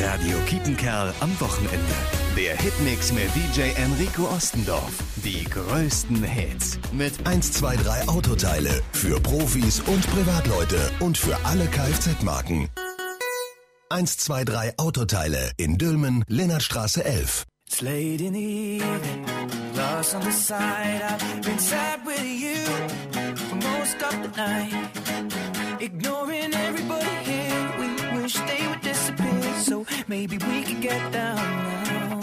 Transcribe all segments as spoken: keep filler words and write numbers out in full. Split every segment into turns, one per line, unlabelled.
Radio Kiepenkerl am Wochenende. Der Hitmix mit D J Enrico Ostendorf. Die größten Hits.
Mit eins zwei drei Autoteile. Für Profis und Privatleute. Und für alle Kfz-Marken. eins zwei drei Autoteile in Dülmen, Lennartstraße elf.
It's late in the evening, lost on the side. I've been sad with you for most of the night. Ignoring everybody here, we wish they would disappear. So maybe we could get down now.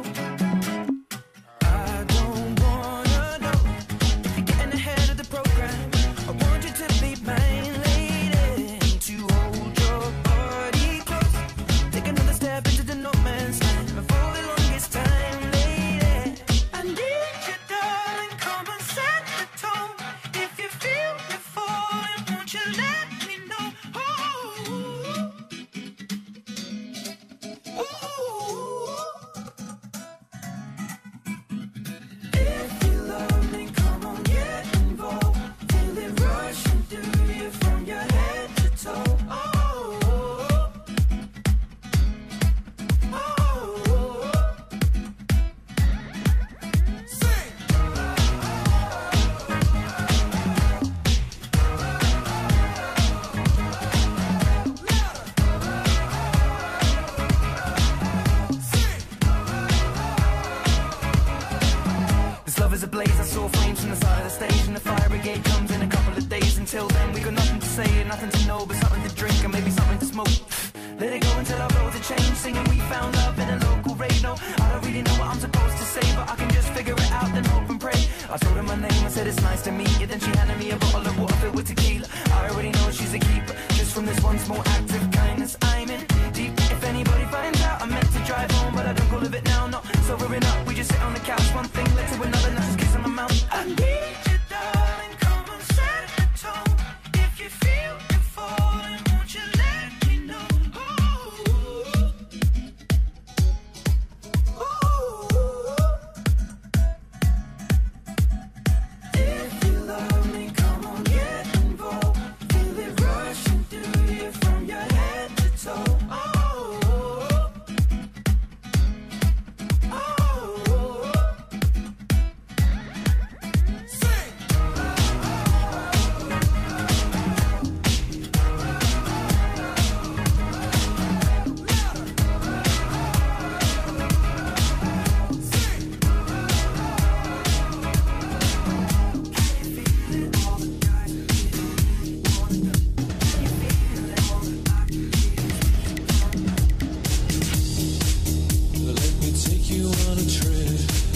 I don't wanna know if you're getting ahead of the program. I want you to be mine, lady, to hold your body close. Take another step into the no man's land. For the longest time, lady, I need you, darling. Come and set the tone. If you feel you're falling, won't you let me know? Ooh, ooh. If you love me, come on, get involved. Feel it rushing through you from your head to toe. Oh, oh, oh. This love is ablaze, I saw flames from the side of the stage. And the fire brigade comes in a couple of days. Until then we got nothing to say and nothing to know, but something to drink and maybe something to smoke. Let it go until our roads are changed. Singing we found love in a local radio. I don't really know what I'm supposed to say, but I can just figure it out, then hope and pray. I told her my name, I said it's nice to meet you. Then she handed me a bottle of water filled with tequila. I already know she's a keeper, just from this one small act of kindness. I'm in deep. If anybody finds out, I meant to drive home, but I don't go live it now. Not sobering up, we just sit on the couch. One thing led to another, now just kiss on my mouth. I need you, darling, come and set the tone. If you feel you're falling, won't you let me know? Ooh, ooh. If you love me, come on, get involved. Feel it rushing through you from your head to toe. Oh, oh, oh.
Let me take you on a trip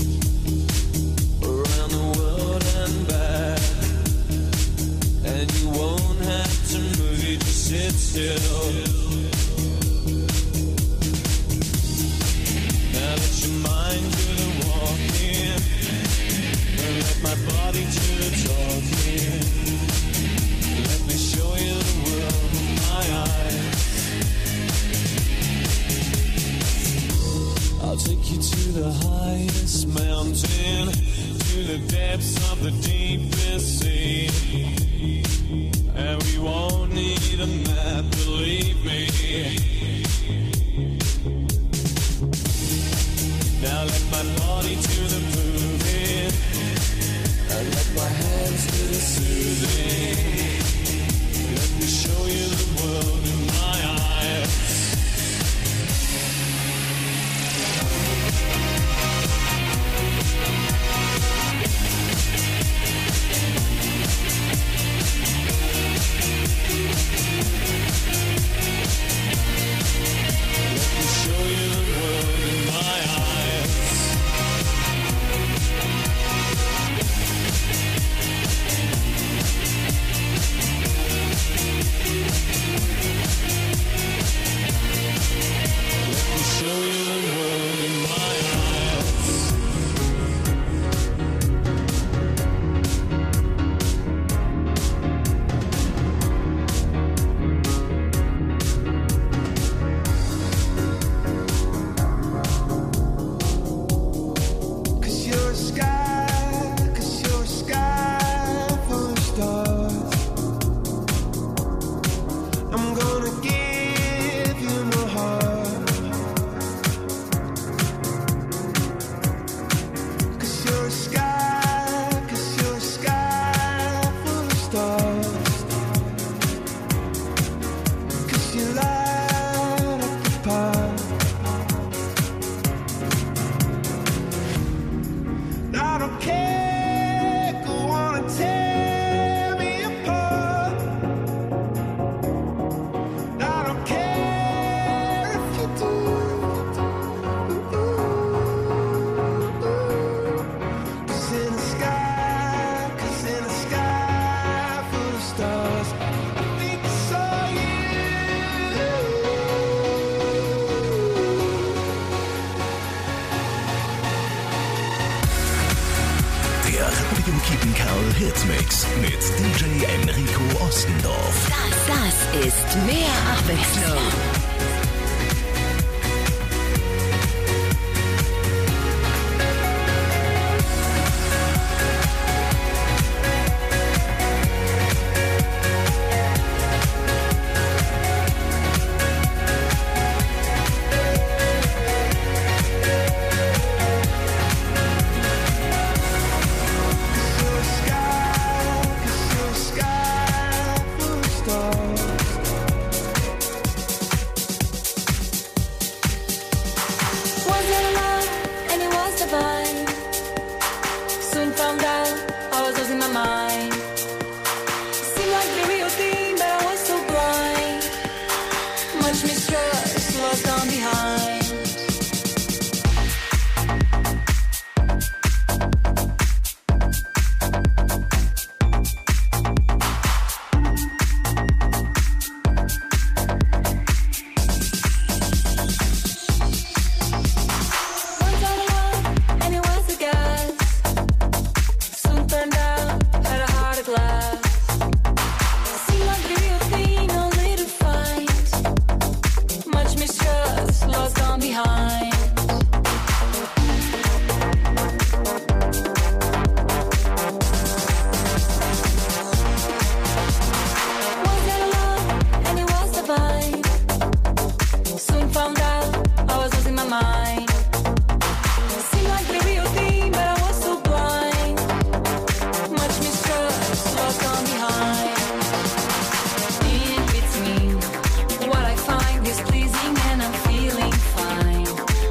around the world and back, and you won't have to move, you just sit still. Now let your mind do the walking, and let my body do the talking. Let me show you the world with my eyes. I'll take you to the highest mountain, to the depths of the deepest sea. And we won't need a map, believe me. Now let my body do the moving, and let my hands do the soothing. Let me show you the world in my eyes.
Keeping Carol Hitmix mit D J Enrico Ostendorf.
Das, das ist mehr Abwechslung.
What I find is pleasing and I'm feeling fine.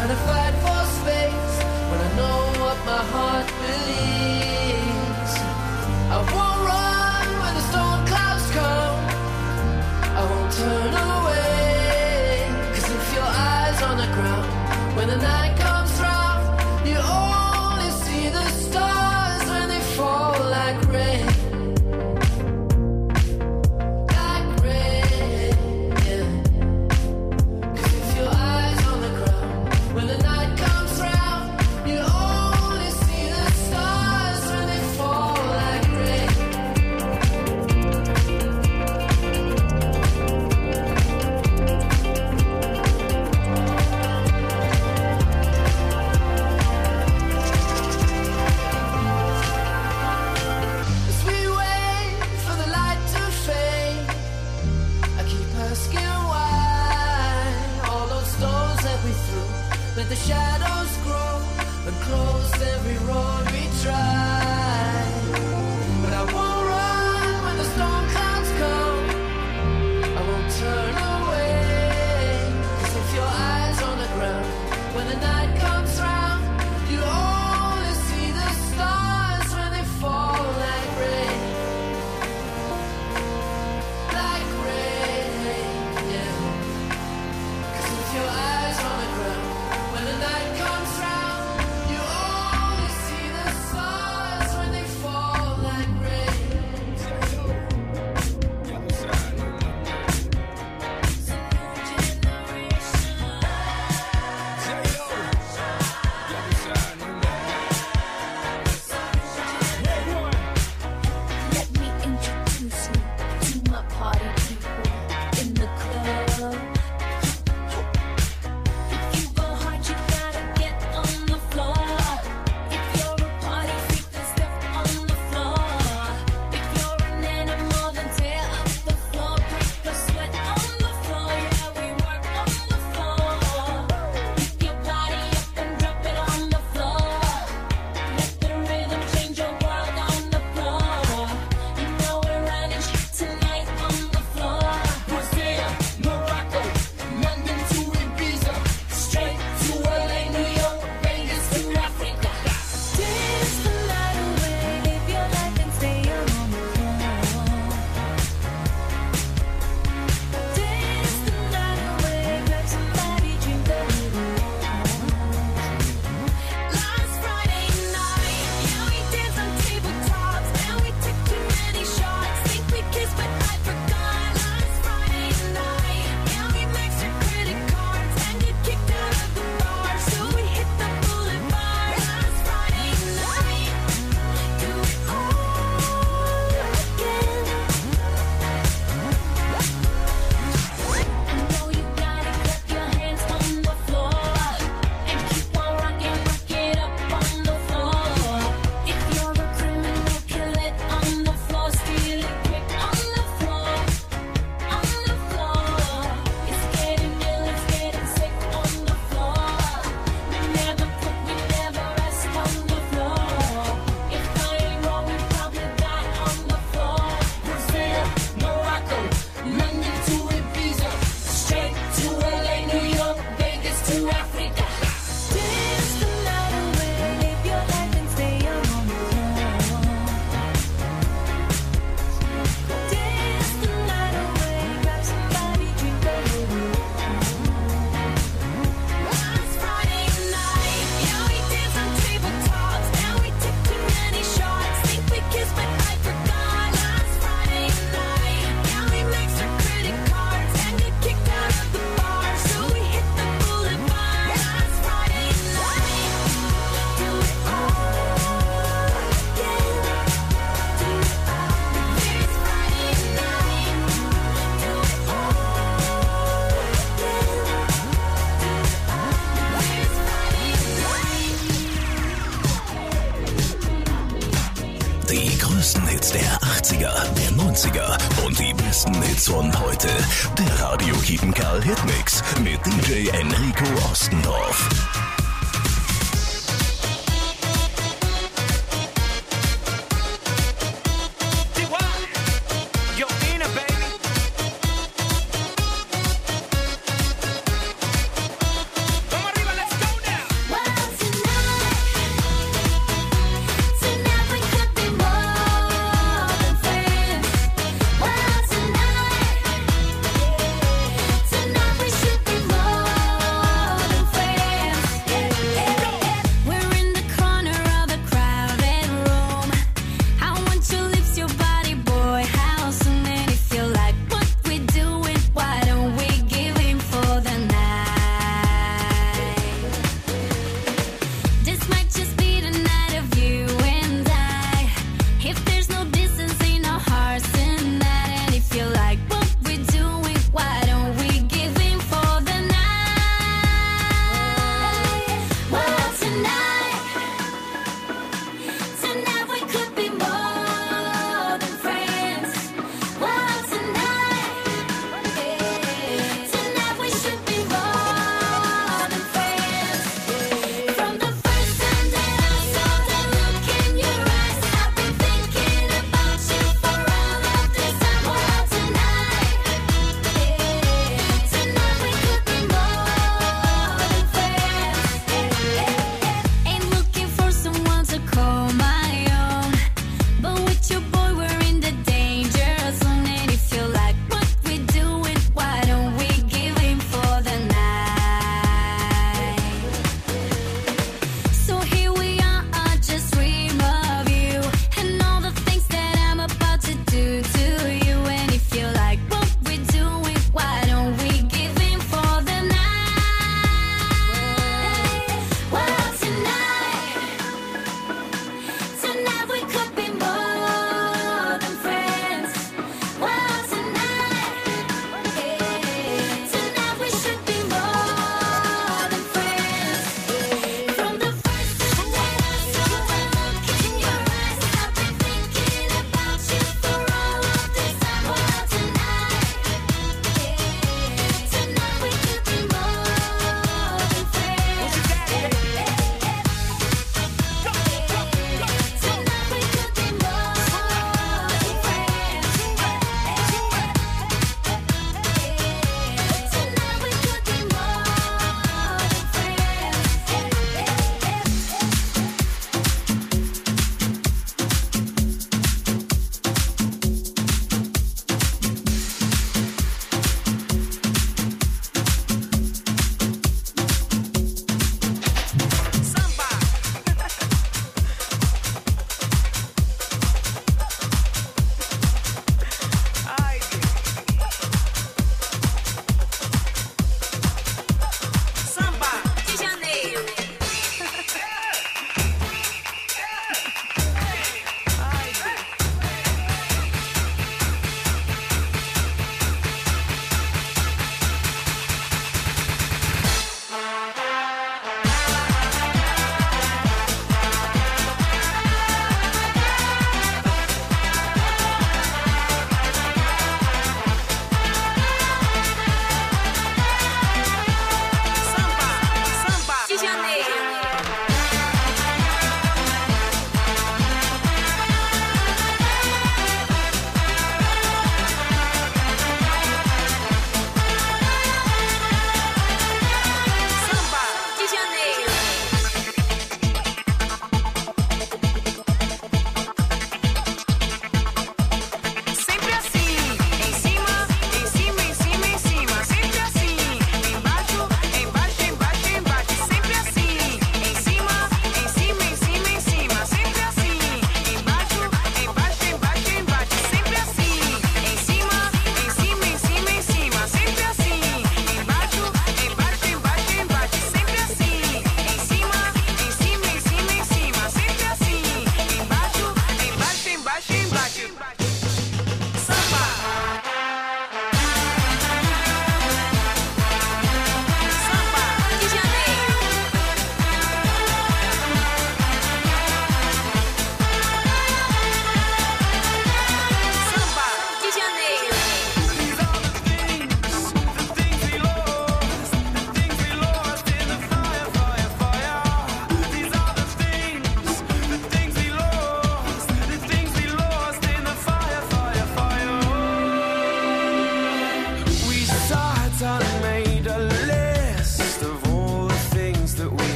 trying to fight for space when I know what my heart believes. I won't run when the storm clouds come. I won't turn away. Cause if your eyes on the ground, when the night comes round, you only see the stars when they fall like rain. Like rain, yeah. Cause if your eyes on the ground, when the night comes round, you only see the stars when they fall like rain. As we wait for the light to fade, I keep asking why all those stones that we threw, let the shadows grow and close every road we tried. But I won't run when the storm clouds come. I won't turn away. Cause if your eyes on the ground, when the night comes round, you only see the stars when they fall like rain. Like rain, yeah. Cause if your eyes on the ground, when the night comes round, you only see the stars when they fall like rain.
Let me introduce you to my party people in the club. If you go hard, you gotta get on the floor. If you're a party freak, then step on the floor. If you're an animal, then tear up the floor. Break the sweat on the floor. Yeah, we work on the floor. Pick your body up and drop it on the floor. Let the rhythm change your world on the floor. You know we're running shit tonight on the floor.
Brazil, Morocco, London to Ibiza, straight to L A, New York, Vegas to Africa.
Dance the night away, live your life and stay on the floor. Dance the night away, grab somebody, drink a little. Last Friday night, yeah, we danced on tabletops, and we took too many shots. Think we kissed, but I forgot. Last Friday night, yeah, we maxed our credit cards and get kicked out of the bar, so we hit the boulevard. Last Friday night, do it all again. I know you gotta clap your hands on the floor and keep on rocking, rock it up on the floor. If you're a criminal, kill it on the floor, steal it quick on the floor, on the floor. It's getting ill, it's getting sick on the floor. We never quit, we never rest on the floor. If I ain't wrong, we probably die on the floor.
Brazil, Morocco, London to Ibiza, straight to L A, New York, Vegas to Africa.
Dance the night away, live your life and stay on the floor. Dance the night away, grab somebody, drink a little. Last Friday night, yeah, we danced on tabletops, and we took too many shots. Think we kissed, but I forgot. Last Friday night, yeah, we maxed our credit cards and get kicked out of the bar, so we hit the boulevard. Last Friday night, do it all again. Do it all. This Friday night, do it all again. This Friday night.
Die größten Hits der achtziger, der neunziger und die besten Hits von heute. Der Radio Kiepenkerl Hitmix mit D J Enrico Ostendorf.
Yo, Ina, baby. Vamos arriba, let's go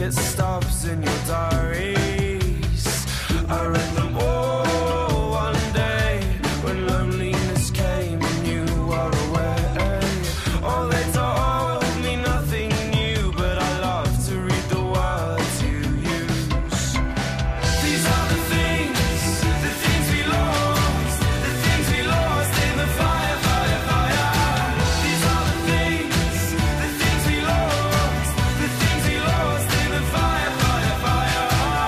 it stops in your diaries. I read them all one day when loneliness came and you were away. Oh, they told me nothing new, but I love to read the words you use. These are the things, the things we lost, the things we lost in the fire, fire, fire. These are the things, the things we lost, the things we lost in the fire, fire, fire.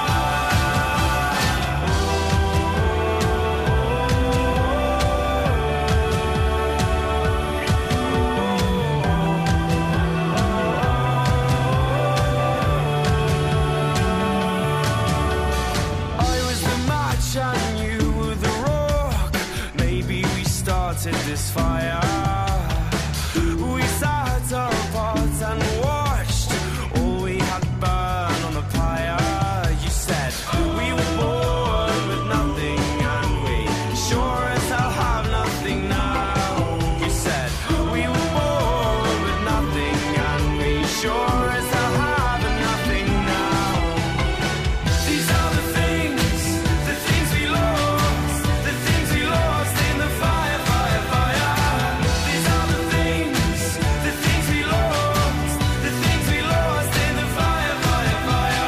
I was the match and you were the rock. Maybe we started this fire. We sat apart and watched all we had burn on the pyre. You said we were born with nothing and we sure as hell have nothing now. You said we were born with nothing and we sure as hell have nothing now. These are the things, the things we lost, the things we lost in the fire, fire, fire. These are the things, the things we lost, the things we lost in the fire, fire, fire.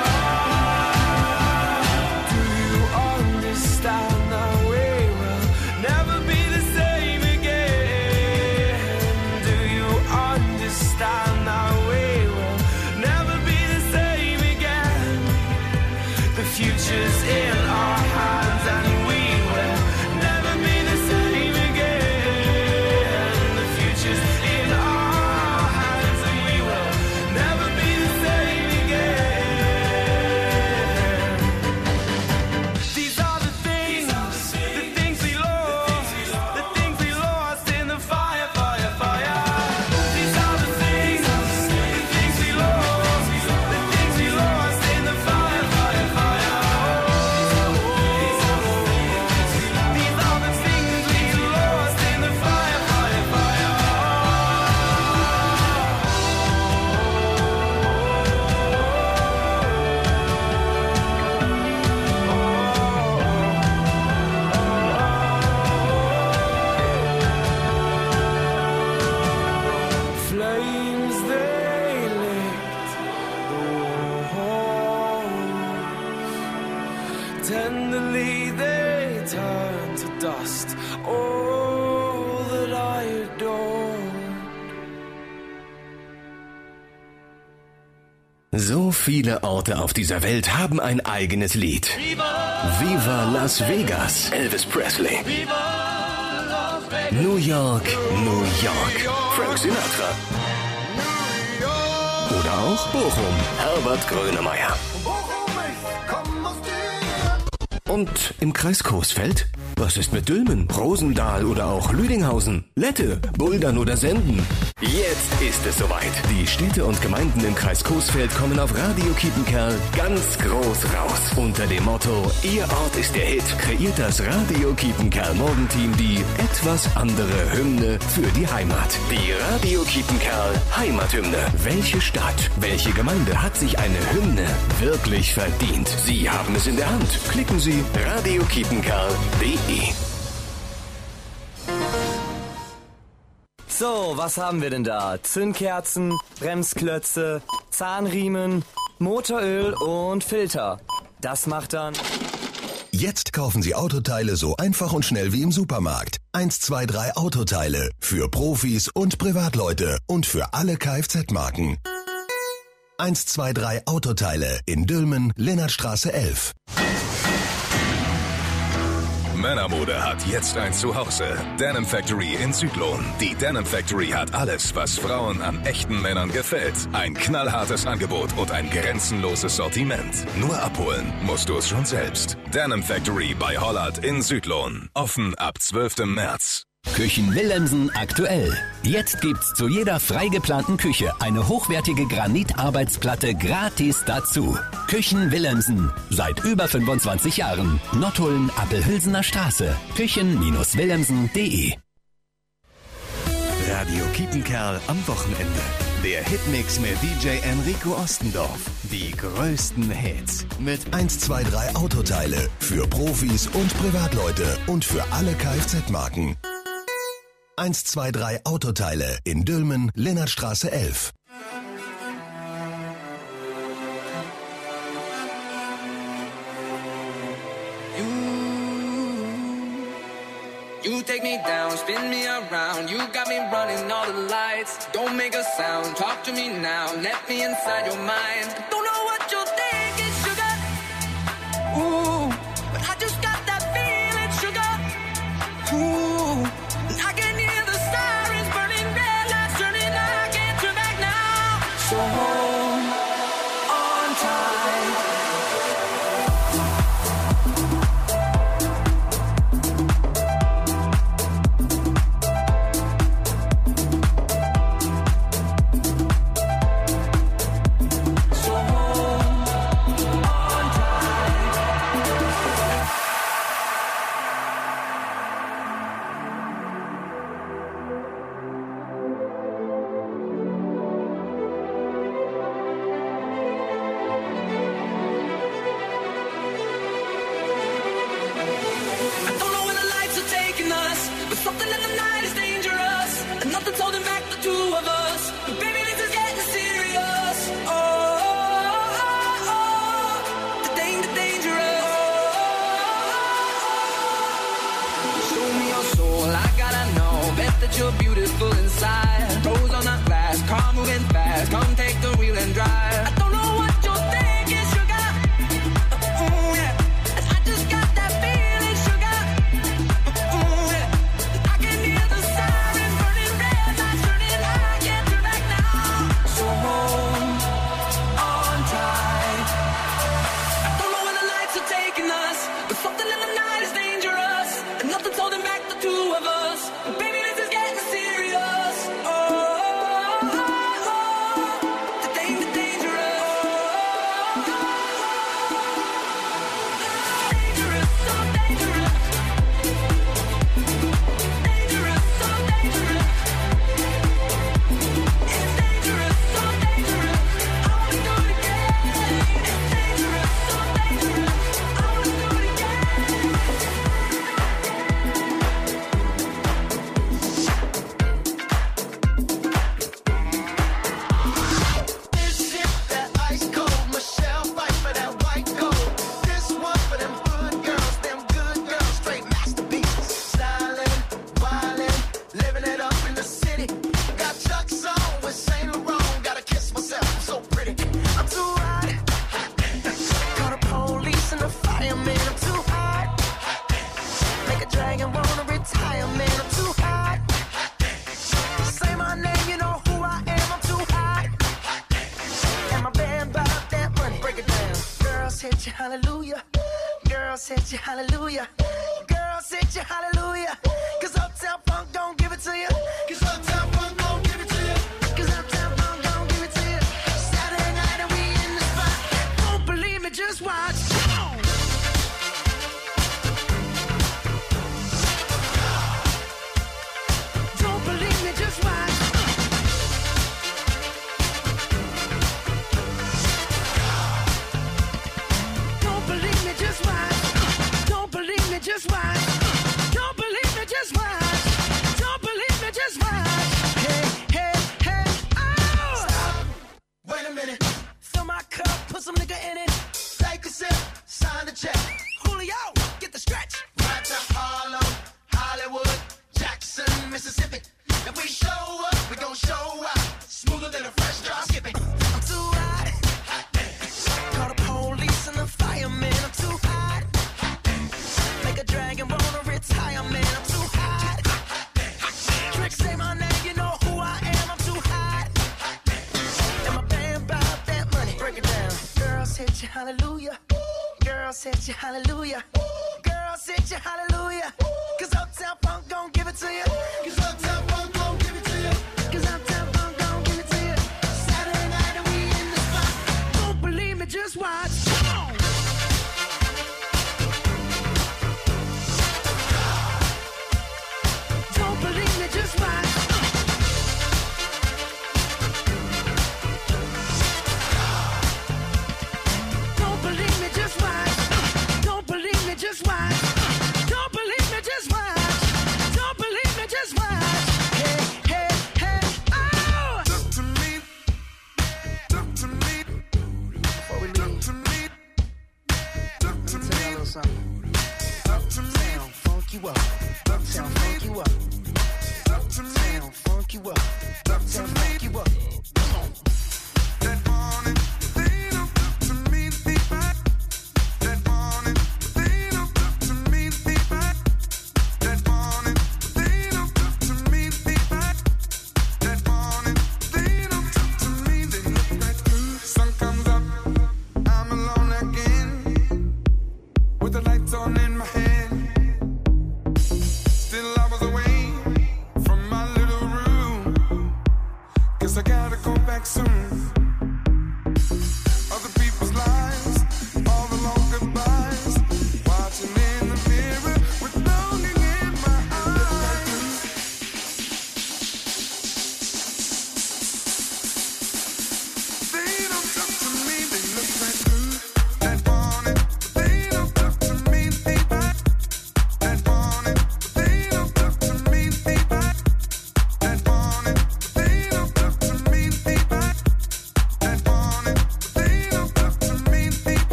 Do you understand that we will never be the same again? Do you understand that we will never be the same again? The future's in our hands and we will never be the same again. The future's in our hands and we will never be the same again. These are the things, the things we lost, the things we lost in the fire, fire, fire. These are the things, the things we lost, the things we lost in the fire, fire, fire. These are the things we lost in the fire, fire, fire. Flames they licked the walls. Tenderly they turned to dust all that I adored.
So viele Orte auf dieser Welt haben ein eigenes Lied. Viva Las Vegas, Elvis Presley. New York, New York, Frank Sinatra. Oder auch Bochum, Herbert Grönemeyer. Und im Kreis Coesfeld? Was ist mit Dülmen, Rosendaal oder auch Lüdinghausen, Lette, Buldern oder Senden? Jetzt ist es soweit. Die Städte und Gemeinden im Kreis Coesfeld kommen auf Radio Kiepenkerl ganz groß raus. Unter dem Motto Ihr Ort ist der Hit kreiert das Radio Kiepenkerl Morgenteam die etwas andere Hymne für die Heimat. Die Radio Kiepenkerl Heimathymne. Welche Stadt, welche Gemeinde hat sich eine Hymne wirklich verdient? Sie haben es in der Hand. Klicken Sie radio kiepenkerl punkt de.
So, was haben wir denn da? Zündkerzen, Bremsklötze, Zahnriemen, Motoröl und Filter. Das macht dann...
Jetzt kaufen Sie Autoteile so einfach und schnell wie im Supermarkt. eins zwei drei Autoteile. Für Profis und Privatleute und für alle Kfz-Marken. eins zwei drei Autoteile in Dülmen, Lennartstraße elf.
Männermode hat jetzt ein Zuhause. Denim Factory in Südlohn. Die Denim Factory hat alles, was Frauen an echten Männern gefällt. Ein knallhartes Angebot und ein grenzenloses Sortiment. Nur abholen musst du es schon selbst. Denim Factory bei Hollard in Südlohn. Offen ab zwölften März.
Küchen Willemsen aktuell. Jetzt gibt's zu jeder frei geplanten Küche eine hochwertige Granitarbeitsplatte gratis dazu. Küchen Willemsen. Seit über fünfundzwanzig Jahren. Nottuln, Appelhülsener Straße. Küchen Willemsen punkt de.
Radio Kiepenkerl am Wochenende. Der Hitmix mit D J Enrico Ostendorf. Die größten Hits.
Mit eins zwei drei Autoteile. Für Profis und Privatleute. Und für alle Kfz-Marken. eins zwei drei Autoteile. In Dülmen, Lennartstraße elf.
You take me down, spin me around. You got me running all the lights. Don't make a sound, talk to me now. Let me inside your mind. Don't know what you're thinking, sugar. Ooh, but I just got that feeling, sugar. Ooh, and I can hear the sirens burning, red lights turning. I can't turn back now. So hold on tight. You're beautiful inside. Rose on the glass, car moving fast. Come take the wheel and drive. I don't know what you're thinking, sugar. Ooh, yeah. And I just got that feeling, sugar. Ooh, yeah. I can hear the sirens burning, red lights turning. I can't turn back now. So hold on tight. I don't know where the lights are taking us, but something in the night is dangerous, and nothing's holding back the two of us. Baby, hallelujah. Girl, set you hallelujah. Girl, set you hallelujah. Cause Uptown Funk don't give it to you. Cause Uptown Funk don't give it to you. Cause Uptown Funk don't give it to you. Saturday night and we in the spot. Don't believe me, just watch. Don't believe me, just watch. Just watch. Don't believe me, just watch. Don't believe me, just watch. Hey, hey, hey, oh! Stop. Wait a minute. Fill my cup, put some nigga in it. Take a sip, sign the check. Julio, get the stretch. Right to Harlem, Hollywood, Jackson, Mississippi. If we show up, we gon' show out. Smoother than a fresh drop skipping. I'm too hot. Call the police and the firemen. I'm too hot. Make a dragon wanna retire, man. I'm too hot. Tricks say my name, you know who I am. I'm too hot. And my band about that money. Break it down. Girls hit you, hallelujah. Girls hit you, hallelujah. Girls hit you, hallelujah. Cause Uptown Funk gon' give it to you. Cause Uptown Funk gon' give it to you. Cause Uptown Funk gon' give it to you. Saturday night and we in the spot. Don't believe me, just watch. Don't believe me, just watch. you up. Uptown funk you up. Uptown funk you up. Uptown funk you up. Come on. That morning, they looked up to me to be back. That morning, they looked up to me to be back. That morning, they looked up to me to be back. That morning, they looked up to me. They looked like the sun comes up. I'm alone again with the lights on in my hand.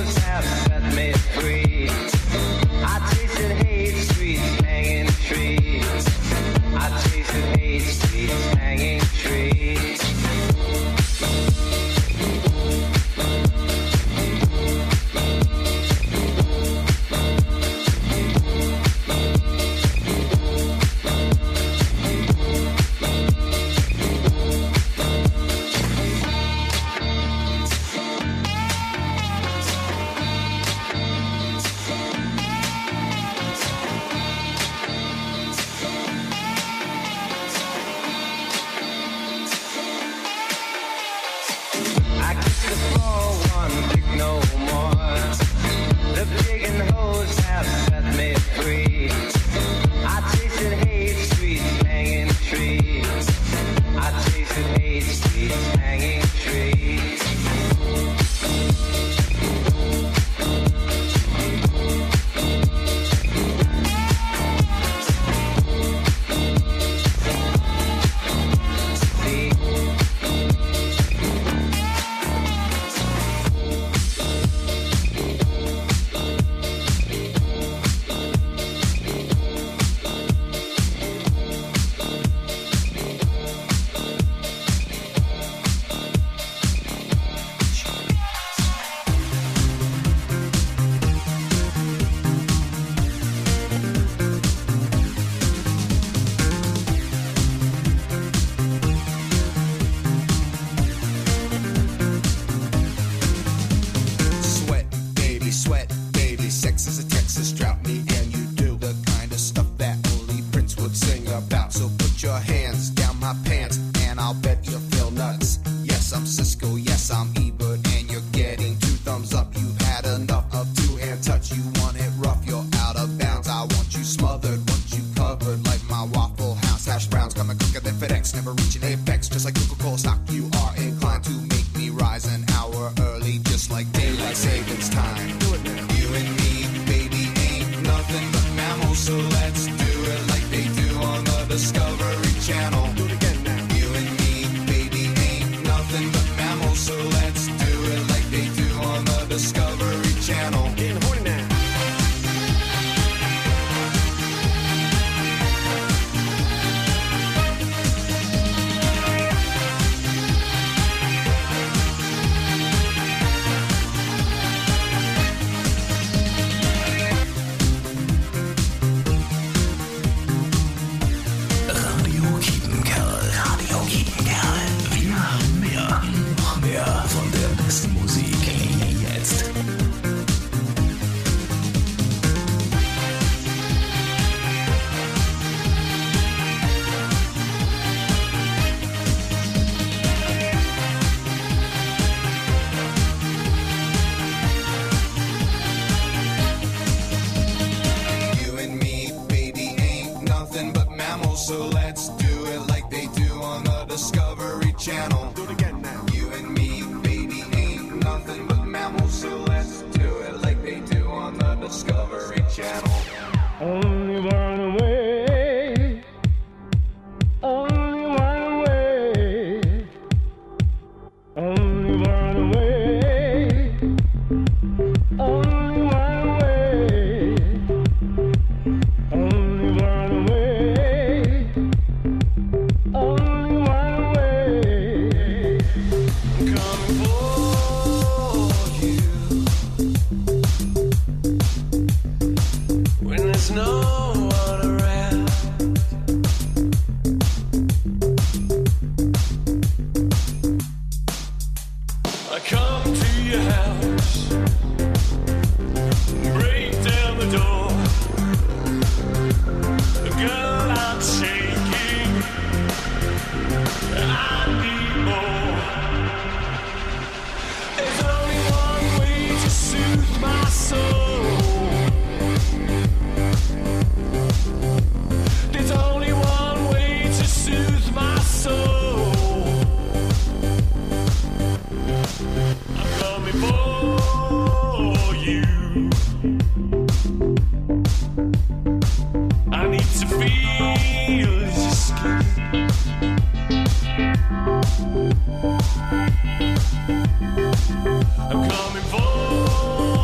hoes have set me free. I tasted hate streets, hanging trees. I tasted hate streets, hanging trees.
I'm coming for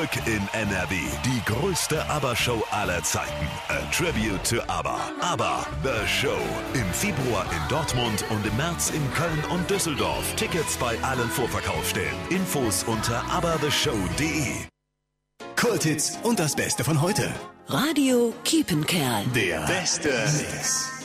Zurück in N R W. Die größte ABBA-Show aller Zeiten. A Tribute to ABBA. ABBA, The Show. Im Februar in Dortmund und im März in Köln und Düsseldorf. Tickets bei allen Vorverkaufsstellen. Infos unter abba the show punkt de.
Kulthits und das Beste von heute.
Radio Kiepenkerl.
Der beste Mix.